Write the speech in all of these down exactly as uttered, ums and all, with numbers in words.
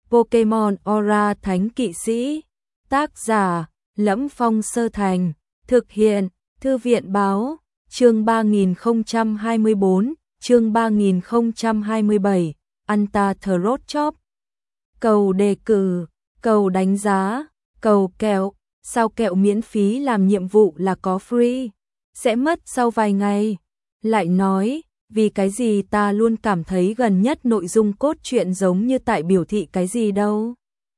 Pokemon Aura Thánh Kỵ Sĩ. Tác giả: Lẫm Phong Sơ Thành. Thực hiện: Thư viện báo. Chương ba nghìn không trăm hai mươi bốn, chương ba nghìn không trăm hai mươi bảy, Anta Throat Chop. Cầu đề cử, cầu đánh giá, cầu kẹo, sao kẹo miễn phí làm nhiệm vụ là có free, sẽ mất sau vài ngày. Lại nói, vì cái gì ta luôn cảm thấy gần nhất nội dung cốt truyện giống như tại biểu thị cái gì đâu.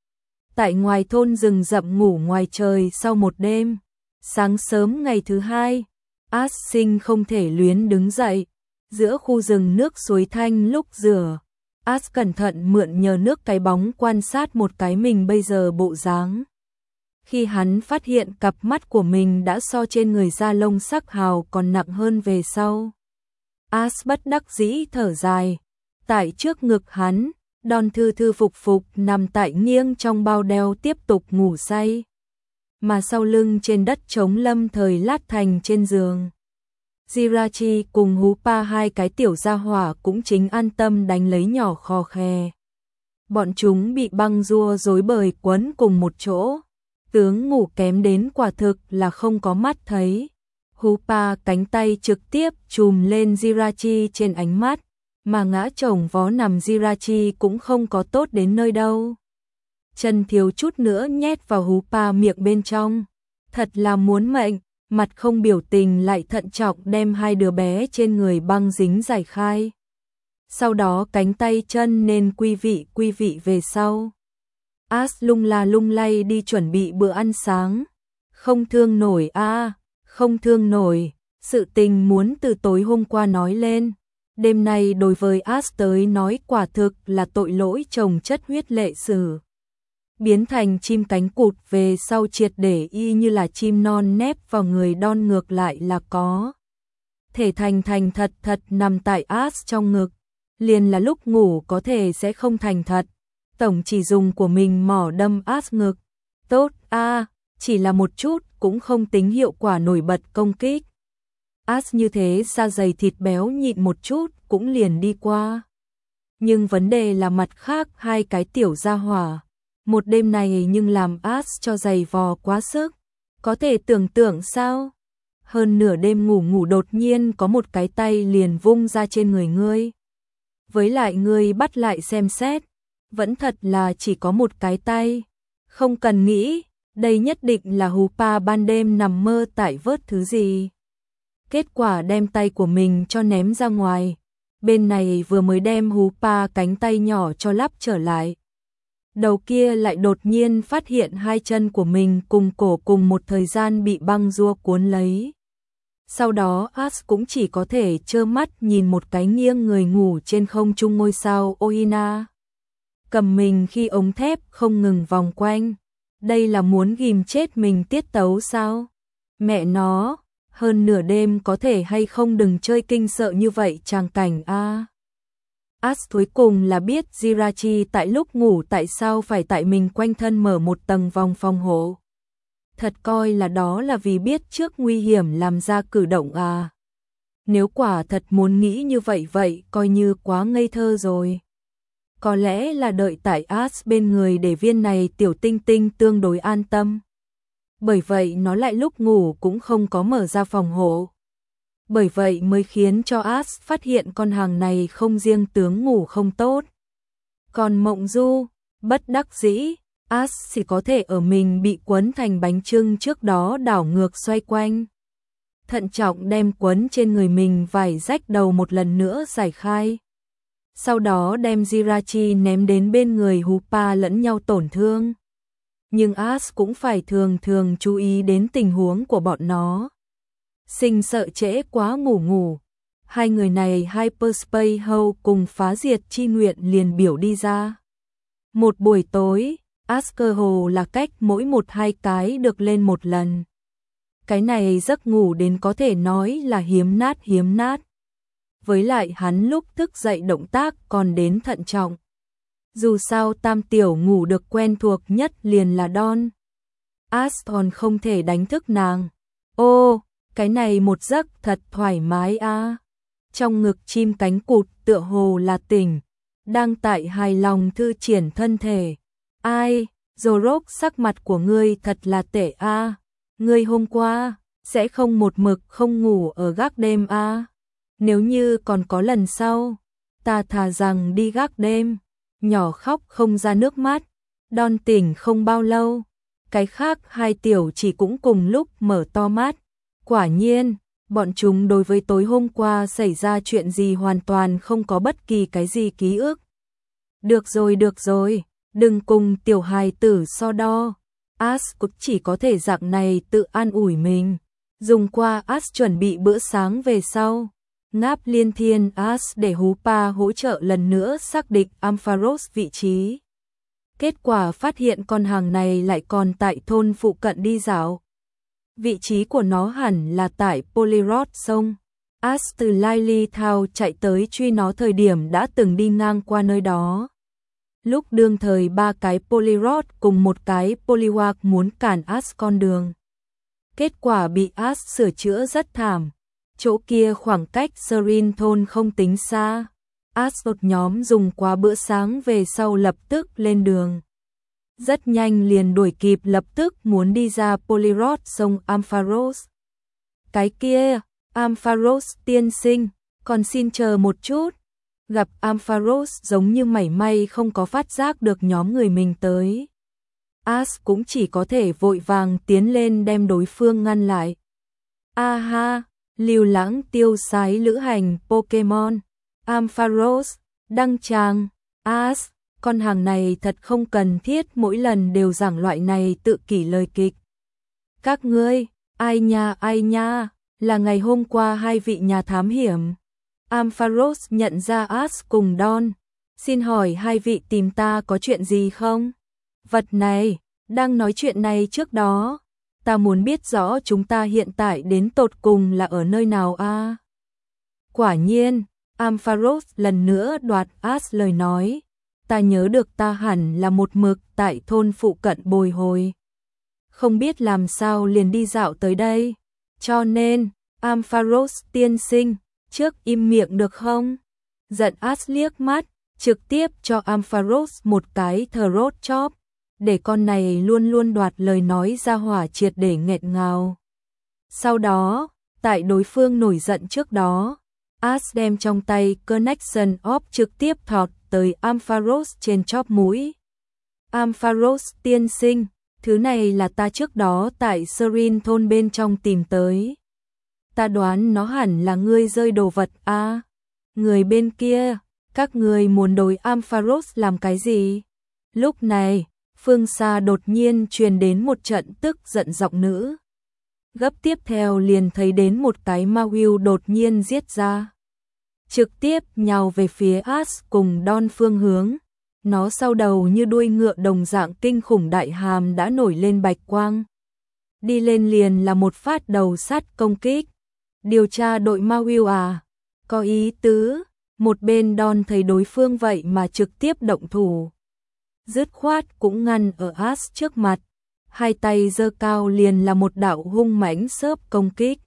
Tại ngoài thôn rừng rậm ngủ ngoài trời sau một đêm, sáng sớm ngày thứ hai, Ash sinh không thể luyến đứng dậy, giữa khu rừng nước suối thanh lúc rửa. Ash cẩn thận mượn nhờ nước cái bóng quan sát một cái mình bây giờ bộ dáng. Khi hắn phát hiện cặp mắt của mình đã so trên người da lông sắc hào còn nặng hơn về sau, Ash bất đắc dĩ thở dài. Tại trước ngực hắn, Don thư thư phục phục nằm tại nghiêng trong bao đeo tiếp tục ngủ say. Mà sau lưng trên đất trống lâm thời lát thành trên giường, Jirachi cùng Hoopa hai cái tiểu gia hỏa cũng chính an tâm đánh lấy nhỏ khò khè. Bọn chúng bị băng rua rối bời quấn cùng một chỗ, tướng ngủ kém đến quả thực là không có mắt thấy. Hoopa cánh tay trực tiếp chùm lên Jirachi trên ánh mắt, mà ngã chồng vó nằm Jirachi cũng không có tốt đến nơi đâu. Chân thiếu chút nữa nhét vào Hoopa miệng bên trong, thật là muốn mệnh. Mặt không biểu tình lại thận trọng đem hai đứa bé trên người băng dính giải khai. Sau đó cánh tay chân nên quy vị quy vị về sau. Ash lung la lung lay đi chuẩn bị bữa ăn sáng. Không thương nổi a, à, không thương nổi. Sự tình muốn từ tối hôm qua nói lên. Đêm nay đối với Ash tới nói quả thực là tội lỗi chồng chất huyết lệ sử. Biến thành chim cánh cụt về sau triệt để y như là chim non nép vào người Don ngược lại là có thể thành thành thật thật nằm tại Ash trong ngực. Liền là lúc ngủ có thể sẽ không thành thật, tổng chỉ dùng của mình mỏ đâm Ash ngực. Tốt a, à, chỉ là một chút cũng không tính hiệu quả nổi bật công kích. Ash như thế da dày thịt béo nhịn một chút cũng liền đi qua. Nhưng vấn đề là mặt khác hai cái tiểu gia hỏa. Một đêm này nhưng làm Ash cho giày vò quá sức. Có thể tưởng tượng sao? Hơn nửa đêm ngủ ngủ đột nhiên có một cái tay liền vung ra trên người ngươi. Với lại ngươi bắt lại xem xét, vẫn thật là chỉ có một cái tay. Không cần nghĩ, đây nhất định là Hoopa ban đêm nằm mơ tại vớt thứ gì. Kết quả đem tay của mình cho ném ra ngoài. Bên này vừa mới đem Hoopa cánh tay nhỏ cho lắp trở lại. Đầu kia lại đột nhiên phát hiện hai chân của mình cùng cổ cùng một thời gian bị băng rua cuốn lấy. Sau đó Ash cũng chỉ có thể trơ mắt nhìn một cái nghiêng người ngủ trên không trung ngôi sao Ohina. Cầm mình khi ống thép không ngừng vòng quanh. Đây là muốn ghim chết mình tiết tấu sao? Mẹ nó, hơn nửa đêm có thể hay không đừng chơi kinh sợ như vậy tràng cảnh a. Ash cuối cùng là biết Jirachi tại lúc ngủ tại sao phải tại mình quanh thân mở một tầng vòng phòng hộ. Thật coi là đó là vì biết trước nguy hiểm làm ra cử động à. Nếu quả thật muốn nghĩ như vậy vậy coi như quá ngây thơ rồi. Có lẽ là đợi tại Ash bên người để viên này tiểu tinh tinh tương đối an tâm. Bởi vậy nó lại lúc ngủ cũng không có mở ra phòng hộ. Bởi vậy mới khiến cho Ash phát hiện con hàng này không riêng tướng ngủ không tốt. Còn Mộng Du, bất đắc dĩ, Ash chỉ có thể ở mình bị quấn thành bánh chưng trước đó đảo ngược xoay quanh. Thận trọng đem quấn trên người mình vải rách đầu một lần nữa giải khai. Sau đó đem Jirachi ném đến bên người Hoopa lẫn nhau tổn thương. Nhưng Ash cũng phải thường thường chú ý đến tình huống của bọn nó. Sinh sợ trễ quá ngủ ngủ. Hai người này Hyperspace Hole cùng phá diệt chi nguyện liền biểu đi ra. Một buổi tối, Ash cơ hồ là cách mỗi một hai cái được lên một lần. Cái này giấc ngủ đến có thể nói là hiếm nát hiếm nát. Với lại hắn lúc thức dậy động tác còn đến thận trọng. Dù sao tam tiểu ngủ được quen thuộc nhất liền là Don. Ash còn không thể đánh thức nàng. Ô, cái này một giấc thật thoải mái a. À. Trong ngực chim cánh cụt tựa hồ là tỉnh. đang tại hài lòng thư triển thân thể. Ai, Zorok, sắc mặt của ngươi thật là tệ a. Ngươi hôm qua sẽ không một mực không ngủ ở gác đêm a? Nếu như còn có lần sau, ta thà rằng đi gác đêm. Nhỏ khóc không ra nước mắt. Don tỉnh không bao lâu, cái khác hai tiểu chỉ cũng cùng lúc mở to mắt. Quả nhiên, bọn chúng đối với tối hôm qua xảy ra chuyện gì hoàn toàn không có bất kỳ cái gì ký ức. Được rồi, được rồi, đừng cùng tiểu hài tử so đo. As cũng chỉ có thể dạng này tự an ủi mình. Dùng qua As chuẩn bị bữa sáng về sau. Ngáp liên thiên As để Hoopa hỗ trợ lần nữa xác định Ampharos vị trí. Kết quả phát hiện con hàng này lại còn tại thôn phụ cận đi dạo. Vị trí của nó hẳn là tại Polyrod sông. As từ Lily Town chạy tới truy nó thời điểm đã từng đi ngang qua nơi đó. Lúc đương thời ba cái Polyrod cùng một cái Polywag muốn cản As con đường. Kết quả bị As sửa chữa rất thảm. Chỗ kia khoảng cách Serene thôn không tính xa. As một nhóm dùng qua bữa sáng về sau lập tức lên đường. Rất nhanh liền đuổi kịp, lập tức muốn đi ra Polyrod sông Ampharos. Cái kia, Ampharos tiên sinh, còn xin chờ một chút. Gặp Ampharos giống như mảy may không có phát giác được nhóm người mình tới. As cũng chỉ có thể vội vàng tiến lên đem đối phương ngăn lại. A ha, lưu lãng tiêu sái lữ hành Pokemon. Ampharos, đăng tràng. As, con hàng này thật không cần thiết mỗi lần đều giảng loại này tự kỷ lời kịch. Các ngươi, ai nha ai nha, là ngày hôm qua hai vị nhà thám hiểm. Ampharos nhận ra As cùng Don. Xin hỏi hai vị tìm ta có chuyện gì không? Vật này, đang nói chuyện này trước đó. Ta muốn biết rõ chúng ta hiện tại đến tột cùng là ở nơi nào a? À? Quả nhiên, Ampharos lần nữa đoạt As lời nói. Ta nhớ được ta hẳn là một mực tại thôn phụ cận bồi hồi. Không biết làm sao liền đi dạo tới đây. Cho nên, Ampharos tiên sinh, trước im miệng được không? Giận As liếc mắt, trực tiếp cho Ampharos một cái throat chop, để con này luôn luôn đoạt lời nói ra hỏa triệt để nghẹt ngào. Sau đó, tại đối phương nổi giận trước đó, As đem trong tay Connection Orb trực tiếp thọt tới Ampharos trên chóp mũi. Ampharos tiên sinh, thứ này là ta trước đó tại Serene thôn bên trong tìm tới. Ta đoán nó hẳn là ngươi rơi đồ vật a. À, người bên kia, các ngươi muốn đối Ampharos làm cái gì? Lúc này, phương xa đột nhiên truyền đến một trận tức giận giọng nữ. Gấp tiếp theo liền thấy đến một cái Mawile đột nhiên giết ra. Trực tiếp nhào về phía As cùng Don phương hướng. Nó sau đầu như đuôi ngựa đồng dạng kinh khủng, đại hàm đã nổi lên bạch quang. Đi lên liền là một phát đầu sắt công kích. Điều tra đội Mawile à? Có ý tứ. Một bên Don thấy đối phương vậy mà trực tiếp động thủ. Dứt khoát cũng ngăn ở As trước mặt. Hai tay giơ cao liền là một đạo hung mãnh xớp công kích.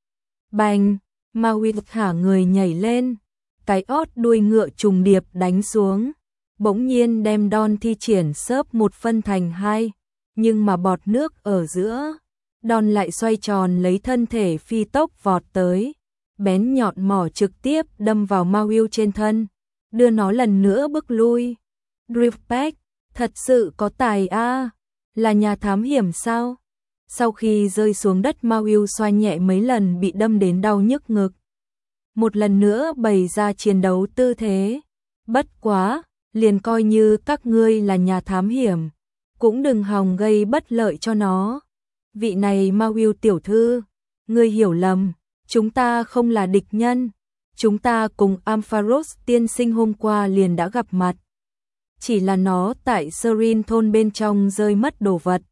Bành! Mawile thả người nhảy lên. Cái ót đuôi ngựa trùng điệp đánh xuống. Bỗng nhiên đem Don thi triển xớp một phân thành hai. Nhưng mà bọt nước ở giữa. Don lại xoay tròn lấy thân thể phi tốc vọt tới. Bén nhọn mỏ trực tiếp đâm vào Mawile trên thân. Đưa nó lần nữa bước lui. Drillpeck, thật sự có tài a, à, là nhà thám hiểm sao? Sau khi rơi xuống đất, Mawile xoay nhẹ mấy lần bị đâm đến đau nhức ngực. Một lần nữa bày ra chiến đấu tư thế. Bất quá, liền coi như các ngươi là nhà thám hiểm, cũng đừng hòng gây bất lợi cho nó. Vị này Mawile tiểu thư, ngươi hiểu lầm, chúng ta không là địch nhân. Chúng ta cùng Ampharos tiên sinh hôm qua liền đã gặp mặt. Chỉ là nó tại Serene thôn bên trong rơi mất đồ vật.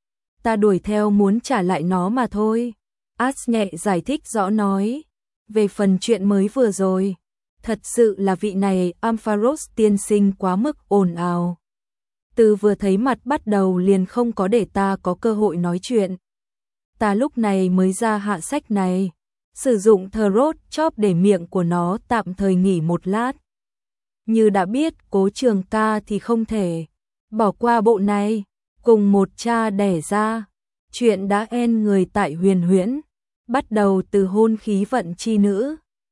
Ta đuổi theo muốn trả lại nó mà thôi. As nhẹ giải thích rõ nói. Về phần chuyện mới vừa rồi, thật sự là vị này Ampharos tiên sinh quá mức ồn ào. Từ vừa thấy mặt bắt đầu liền không có để ta có cơ hội nói chuyện. Ta lúc này mới ra hạ sách này. Sử dụng throat chop để miệng của nó tạm thời nghỉ một lát. như đã biết Cố Trường Ca thì không thể bỏ qua bộ này, cùng một cha đẻ ra. Chuyện đã en người tại Huyền Huyễn, bắt đầu từ hôn khí vận chi nữ.